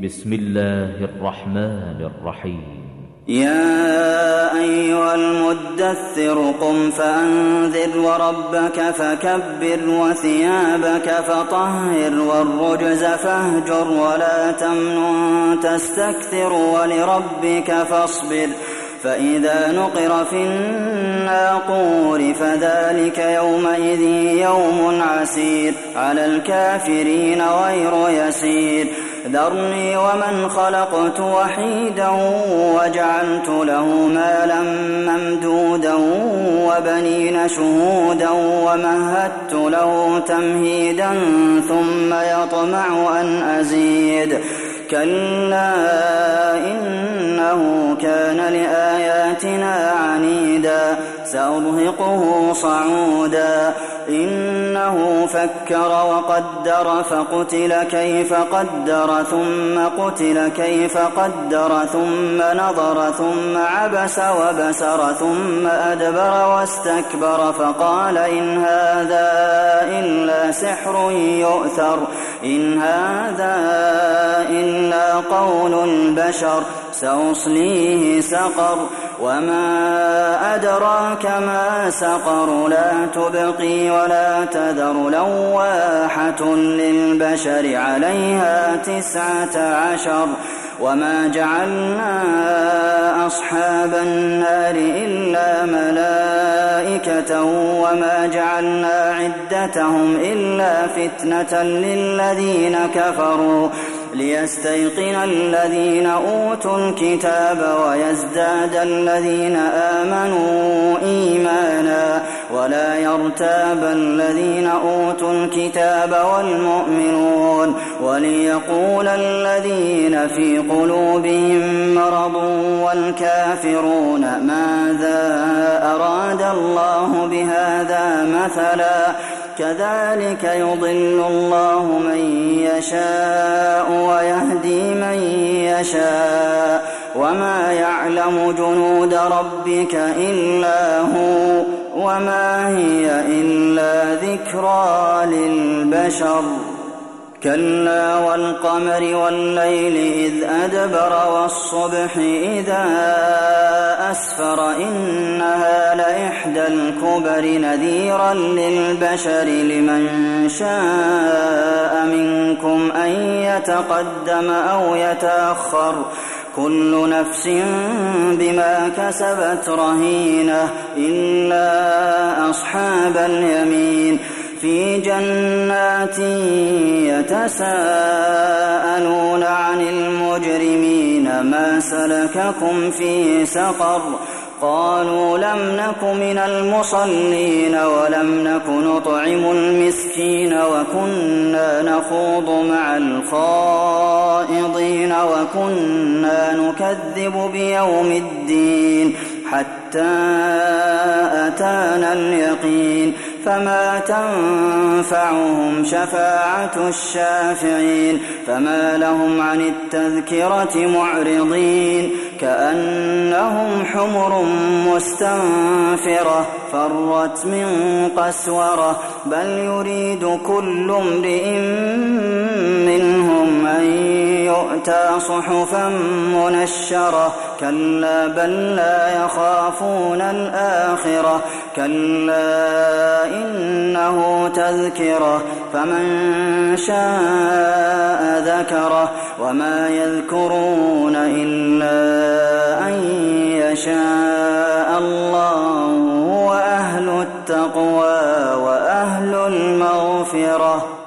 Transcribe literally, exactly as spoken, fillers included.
بسم الله الرحمن الرحيم. يا أيها المدثر قم فأنذر وربك فكبر وثيابك فطهر والرجز فاهجر ولا تمنن تستكثر ولربك فاصبر فإذا نقر في الناقور فذلك يومئذ يوم عسير على الكافرين غير يسير. ذرني ومن خلقت وحيدا وجعلت له مالا ممدودا وبنين شهودا ومهدت له تمهيدا ثم يطمع أن أزيد كلا إنه كان لآياتنا عنيدا سأرهقه صعودا إنه فكر وقدر فقتل كيف قدر ثم قتل كيف قدر ثم نظر ثم عبس وبسر ثم أدبر واستكبر فقال إن هذا إلا سحر يؤثر إن هذا إلا قول البشر سأصليه سقر وما أدراك ما سقر لا تبقي ولا تذر لواحة للبشر عليها تسعة عشر وما جعلنا أصحاب النار إلا ملائكة وما جعلنا عدتهم إلا فتنة للذين كفروا ليستيقن الذين أوتوا الكتاب ويزداد الذين آمنوا إيمانا ولا يرتاب الذين أوتوا الكتاب والمؤمنون وليقول الذين في قلوبهم مرض والكافرون ماذا أراد الله بهذا مثلا كذلك يضل الله من يشاء ويهدي من يشاء وما يعلم جنود ربك إلا هو وما هي إلا ذكرى للبشر. كلا والقمر والليل إذ أدبر والصبح إذا أسفر إنها لإحدى الكبر نذيرا للبشر لمن شاء منكم أن يتقدم أو يتأخر كل نفس بما كسبت رهينة إلا أصحاب اليمين في جنات يتساءلون عن المجرمين ما سلككم في سقر قالوا لم نك من المصلين ولم نك نطعم المسكين وكنا نخوض مع الخائضين وكنا نكذب بيوم الدين حتى أتانا اليقين فما تنفعهم شفاعة الشافعين فما لهم عن التذكرة معرضين كأنهم حمر مستنفرة فرت من قسورة بل يريد كل امرئ منهم أن يؤتى صحفا منشرة كلا بل لا يخافون الآخرة كلا إنه تذكرة فمن شاء ذكره وما يذكرون إلا أن يشاء الله وأهل التقوى وأهل المغفرة.